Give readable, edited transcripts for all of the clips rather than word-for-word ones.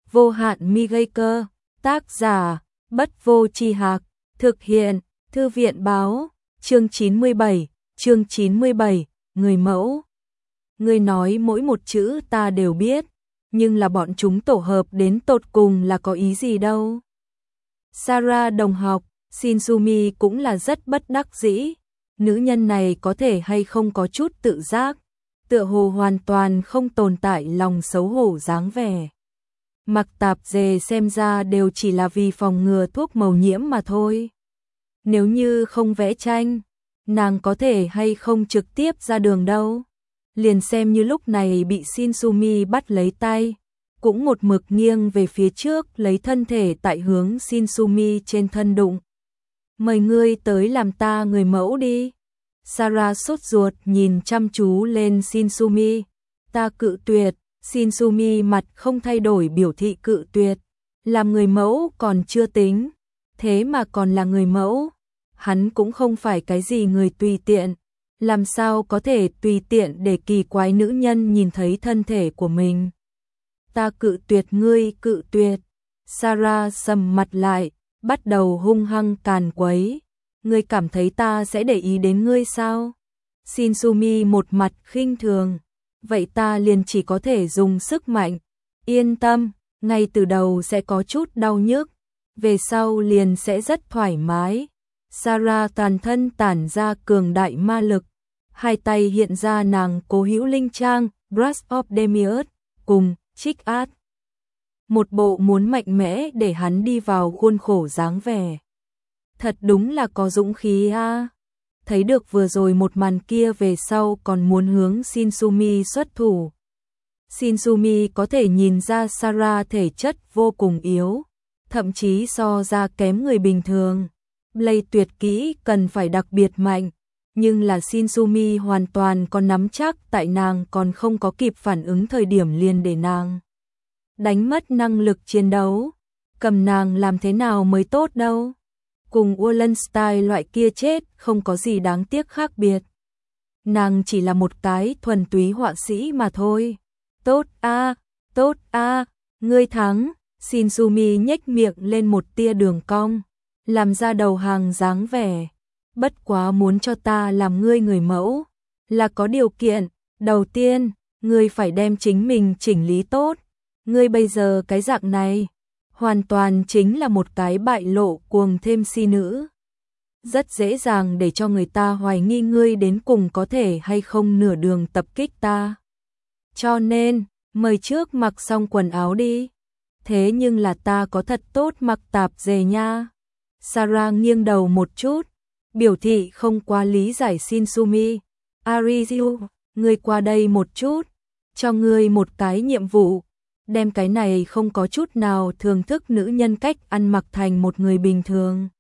Vô hạn mi gây cơ, tác giả, Bất Vô Tri Hạc, thực hiện, Thư viện báo, chương 97, người mẫu. Ngươi nói mỗi một chữ ta đều biết, nhưng là bọn chúng tổ hợp đến tột cùng là có ý gì đâu. Sarah đồng học, Shinsumi cũng là rất bất đắc dĩ, nữ nhân này có thể hay không có chút tự giác, tựa hồ hoàn toàn không tồn tại lòng xấu hổ dáng vẻ. Mặc tạp dề xem ra đều chỉ là vì phòng ngừa thuốc màu nhiễm mà thôi. Nếu như không vẽ tranh, nàng có thể hay không trực tiếp ra đường đâu. Liền xem như lúc này bị Shinsumi bắt lấy tay, cũng một mực nghiêng về phía trước lấy thân thể tại hướng Shinsumi trên thân đụng. Mời ngươi tới làm ta người mẫu đi. Sarah sốt ruột nhìn chăm chú lên Shinsumi. Ta cự tuyệt. Shinsumi mặt không thay đổi biểu thị cự tuyệt. Làm người mẫu còn chưa tính, thế mà còn là người mẫu. Hắn cũng không phải cái gì người tùy tiện, làm sao có thể tùy tiện để kỳ quái nữ nhân nhìn thấy thân thể của mình. Ta cự tuyệt ngươi, cự tuyệt. Sarah sầm mặt lại, bắt đầu hung hăng càn quấy. Ngươi cảm thấy ta sẽ để ý đến ngươi sao? Shinsumi một mặt khinh thường. Vậy ta liền chỉ có thể dùng sức mạnh. Yên tâm, ngay từ đầu sẽ có chút đau nhức, về sau liền sẽ rất thoải mái. Sarah toàn thân tản ra cường đại ma lực, hai tay hiện ra nàng cố hữu linh trang, Brush of Demiurge, cùng Trick Art. Một bộ muốn mạnh mẽ để hắn đi vào khuôn khổ dáng vẻ. Thật đúng là có dũng khí a. Thấy được vừa rồi một màn kia về sau còn muốn hướng Shinsumi xuất thủ. Shinsumi có thể nhìn ra Sarah thể chất vô cùng yếu, thậm chí so ra kém người bình thường. Blade tuyệt kỹ cần phải đặc biệt mạnh, nhưng là Shinsumi hoàn toàn có nắm chắc tại nàng còn không có kịp phản ứng thời điểm liền để nàng đánh mất năng lực chiến đấu. Cầm nàng làm thế nào mới tốt đâu. Cùng Wallenstein loại kia chết không có gì đáng tiếc khác biệt. Nàng chỉ là một cái thuần túy họa sĩ mà thôi. Tốt a, ngươi thắng. Shinsumi nhếch miệng lên một tia đường cong, làm ra đầu hàng dáng vẻ. Bất quá muốn cho ta làm ngươi người mẫu, là có điều kiện. Đầu tiên, ngươi phải đem chính mình chỉnh lý tốt. Ngươi bây giờ cái dạng này, hoàn toàn chính là một cái bại lộ cuồng thêm si nữ. Rất dễ dàng để cho người ta hoài nghi ngươi đến cùng có thể hay không nửa đường tập kích ta. Cho nên, mời trước mặc xong quần áo đi. Thế nhưng là ta có thật tốt mặc tạp dề nha. Sarah nghiêng đầu một chút, biểu thị không quá lý giải Shinsumi. Arizu, ngươi qua đây một chút, cho ngươi một cái nhiệm vụ. Đem cái này không có chút nào thưởng thức nữ nhân cách ăn mặc thành một người bình thường.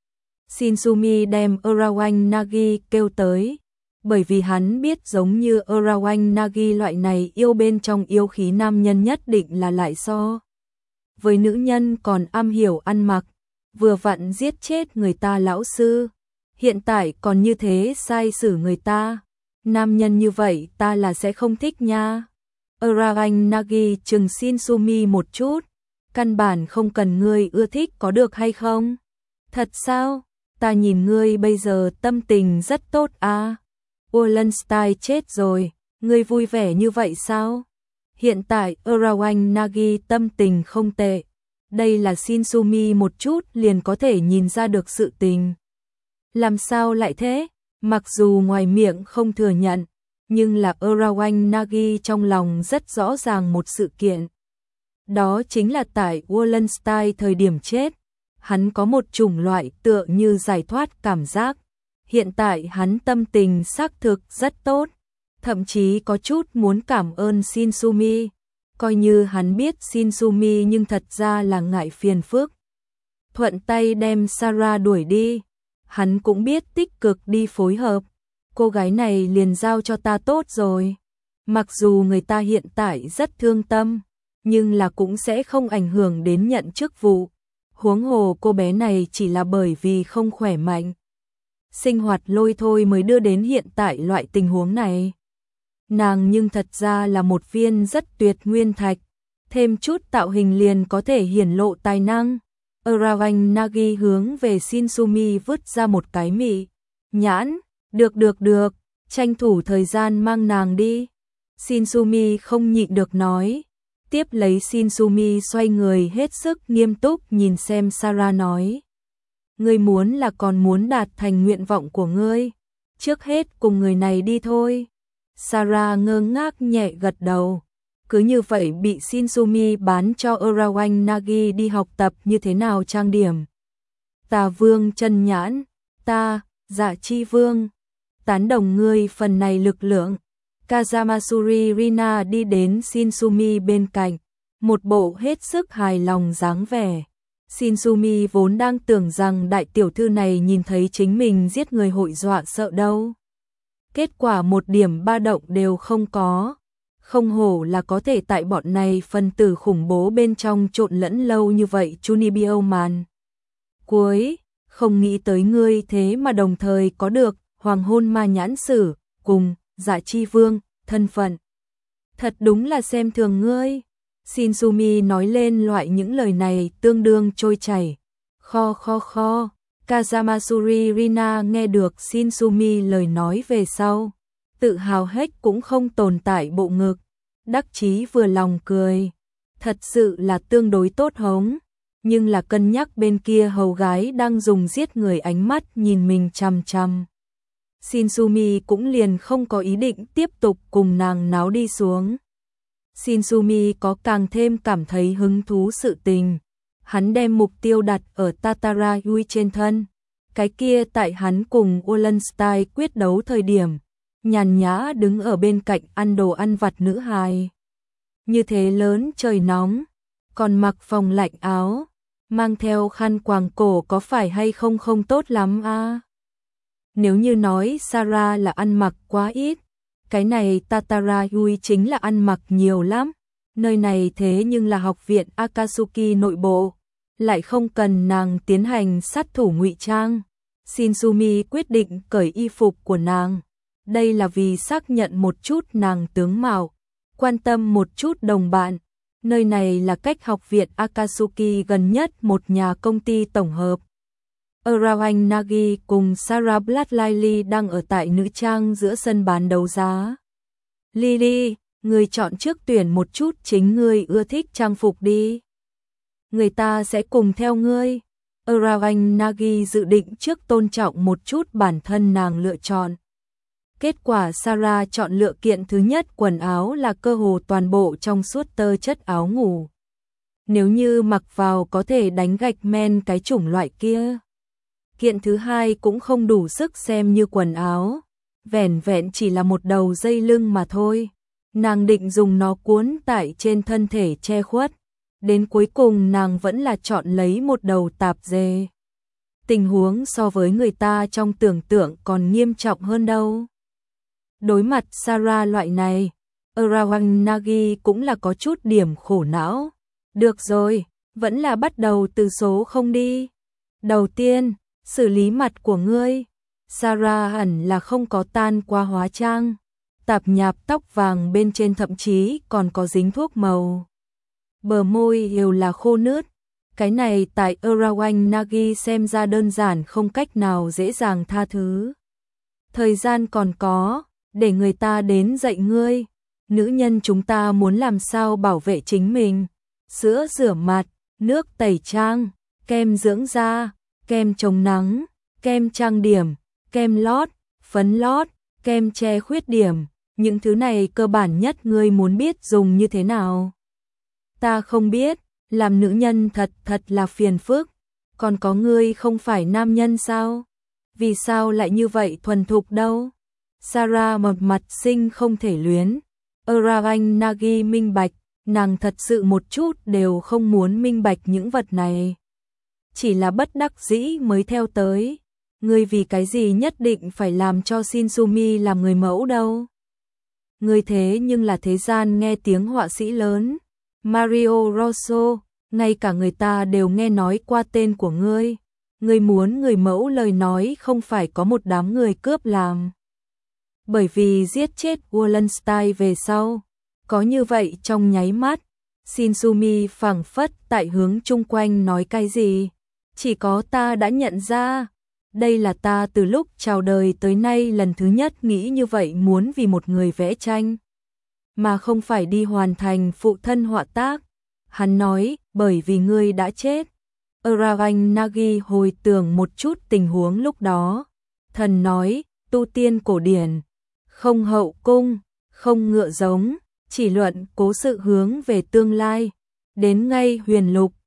Shinsumi đem Urawan Nagi kêu tới, bởi vì hắn biết giống như Urawan Nagi loại này yêu bên trong yêu khí nam nhân nhất định là lại so với nữ nhân còn am hiểu ăn mặc, vừa vặn giết chết người ta lão sư, hiện tại còn như thế sai xử người ta. Nam nhân như vậy ta là sẽ không thích nha. Urawan Nagi chừng Shinsumi một chút, căn bản không cần ngươi ưa thích có được hay không? Thật sao? Ta nhìn ngươi bây giờ tâm tình rất tốt à? Wallenstein chết rồi, ngươi vui vẻ như vậy sao? Hiện tại Urawan Nagi tâm tình không tệ, đây là Shinsumi một chút liền có thể nhìn ra được sự tình. Làm sao lại thế? Mặc dù ngoài miệng không thừa nhận, nhưng là Urawan Nagi trong lòng rất rõ ràng một sự kiện. Đó chính là tại Wallenstein thời điểm chết, hắn có một chủng loại tựa như giải thoát cảm giác. Hiện tại hắn tâm tình xác thực rất tốt, thậm chí có chút muốn cảm ơn Shinsumi. Coi như hắn biết Shinsumi nhưng thật ra là ngại phiền phức. Thuận tay đem Sarah đuổi đi, hắn cũng biết tích cực đi phối hợp. Cô gái này liền giao cho ta tốt rồi. Mặc dù người ta hiện tại rất thương tâm, nhưng là cũng sẽ không ảnh hưởng đến nhận chức vụ. Huống hồ cô bé này chỉ là bởi vì không khỏe mạnh, sinh hoạt lôi thôi mới đưa đến hiện tại loại tình huống này. Nàng nhưng thật ra là một viên rất tuyệt nguyên thạch, thêm chút tạo hình liền có thể hiển lộ tài năng. Eravanh Nagi hướng về Shinsumi vứt ra một cái mị nhãn, được, tranh thủ thời gian mang nàng đi. Shinsumi không nhịn được nói, tiếp lấy Shinsumi xoay người hết sức nghiêm túc nhìn xem Sarah nói. Ngươi muốn là còn muốn đạt thành nguyện vọng của ngươi, trước hết cùng người này đi thôi. Sarah ngơ ngác nhẹ gật đầu. Cứ như vậy bị Shinsumi bán cho Eravanh Nagi đi học tập như thế nào trang điểm. Tà vương chân nhãn, ta, Dạ Chi Vương, tán đồng ngươi phần này lực lượng. Kazamasuri Rina đi đến Shinsumi bên cạnh, một bộ hết sức hài lòng dáng vẻ. Shinsumi vốn đang tưởng rằng đại tiểu thư này nhìn thấy chính mình giết người hội dọa sợ đâu. Kết quả một điểm ba động đều không có. Không hổ là có thể tại bọn này phân tử khủng bố bên trong trộn lẫn lâu như vậy. Chunibyo màn cuối, không nghĩ tới ngươi thế mà đồng thời có được hoàng hôn ma nhãn sử cùng Dạ Chi Vương thân phận. Thật đúng là xem thường ngươi. Shinsumi nói lên loại những lời này tương đương trôi chảy. Kho. Kazamasuri Rina nghe được Shinsumi lời nói về sau, tự hào hết cũng không tồn tại bộ ngực, đắc chí vừa lòng cười. Thật sự là tương đối tốt hống, nhưng là cân nhắc bên kia hầu gái đang dùng giết người ánh mắt nhìn mình chằm chằm. Shinsumi cũng liền không có ý định tiếp tục cùng nàng náo đi xuống. Shinsumi có càng thêm cảm thấy hứng thú sự tình. Hắn đem mục tiêu đặt ở Tatara Yui trên thân. Cái kia tại hắn cùng Wallenstein quyết đấu thời điểm, nhàn nhã đứng ở bên cạnh ăn đồ ăn vặt nữ hài. Như thế lớn trời nóng, còn mặc phòng lạnh áo, mang theo khăn quàng cổ có phải hay không không tốt lắm a? Nếu như nói Sarah là ăn mặc quá ít, cái này Tatara Yui chính là ăn mặc nhiều lắm. Nơi này thế nhưng là học viện Akatsuki nội bộ, lại không cần nàng tiến hành sát thủ ngụy trang. Shinsumi quyết định cởi y phục của nàng. Đây là vì xác nhận một chút nàng tướng mạo, quan tâm một chút đồng bạn. Nơi này là cách học viện Akatsuki gần nhất một nhà công ty tổng hợp. Eravanh Nagi cùng Sarah Bloodlily đang ở tại nữ trang giữa sân bán đấu giá. Lily, người chọn trước tuyển một chút chính ngươi ưa thích trang phục đi. Người ta sẽ cùng theo ngươi. Eravanh Nagi dự định trước tôn trọng một chút bản thân nàng lựa chọn. Kết quả Sarah chọn lựa kiện thứ nhất quần áo là cơ hồ toàn bộ trong suốt tơ chất áo ngủ. Nếu như mặc vào có thể đánh gạch men cái chủng loại kia. Kiện thứ hai cũng không đủ sức xem như quần áo, vẻn vẹn chỉ là một đầu dây lưng mà thôi. Nàng định dùng nó cuốn tại trên thân thể che khuất. Đến cuối cùng nàng vẫn là chọn lấy một đầu tạp dề. Tình huống so với người ta trong tưởng tượng còn nghiêm trọng hơn đâu. Đối mặt Sarah loại này, Eravanh Nagi cũng là có chút điểm khổ não. Được rồi, vẫn là bắt đầu từ số không đi. Đầu tiên, xử lý mặt của ngươi. Sarah hẳn là không có tan qua hóa trang. Tạp nhạp tóc vàng bên trên thậm chí còn có dính thuốc màu. Bờ môi đều là khô nướt. Cái này tại Eravanh Nagi xem ra đơn giản không cách nào dễ dàng tha thứ. Thời gian còn có, để người ta đến dạy ngươi. Nữ nhân chúng ta muốn làm sao bảo vệ chính mình. Sữa rửa mặt, nước tẩy trang, kem dưỡng da, kem chống nắng, kem trang điểm, kem lót, phấn lót, kem che khuyết điểm. Những thứ này cơ bản nhất ngươi muốn biết dùng như thế nào. Ta không biết, làm nữ nhân thật là phiền phức. Còn có ngươi không phải nam nhân sao? Vì sao lại như vậy thuần thục đâu? Sarah một mặt sinh không thể luyến. Eravanh Nagi minh bạch, nàng thật sự một chút đều không muốn minh bạch những vật này. Chỉ là bất đắc dĩ mới theo tới. Ngươi vì cái gì nhất định phải làm cho Shinsumi làm người mẫu đâu? Ngươi thế nhưng là thế gian nghe tiếng họa sĩ lớn. Mario Rosso, ngay cả người ta đều nghe nói qua tên của ngươi. Ngươi muốn người mẫu lời nói không phải có một đám người cướp làm. Bởi vì giết chết Wallenstein về sau, có như vậy trong nháy mắt, Shinsumi phảng phất tại hướng chung quanh nói cái gì. Chỉ có ta đã nhận ra. Đây là ta từ lúc chào đời tới nay lần thứ nhất nghĩ như vậy, muốn vì một người vẽ tranh mà không phải đi hoàn thành phụ thân họa tác. Hắn nói, bởi vì ngươi đã chết. Urarang Nagi hồi tưởng một chút tình huống lúc đó. Thần nói, tu tiên cổ điển, không hậu cung, không ngựa giống, chỉ luận cố sự hướng về tương lai. Đến ngay huyền lục,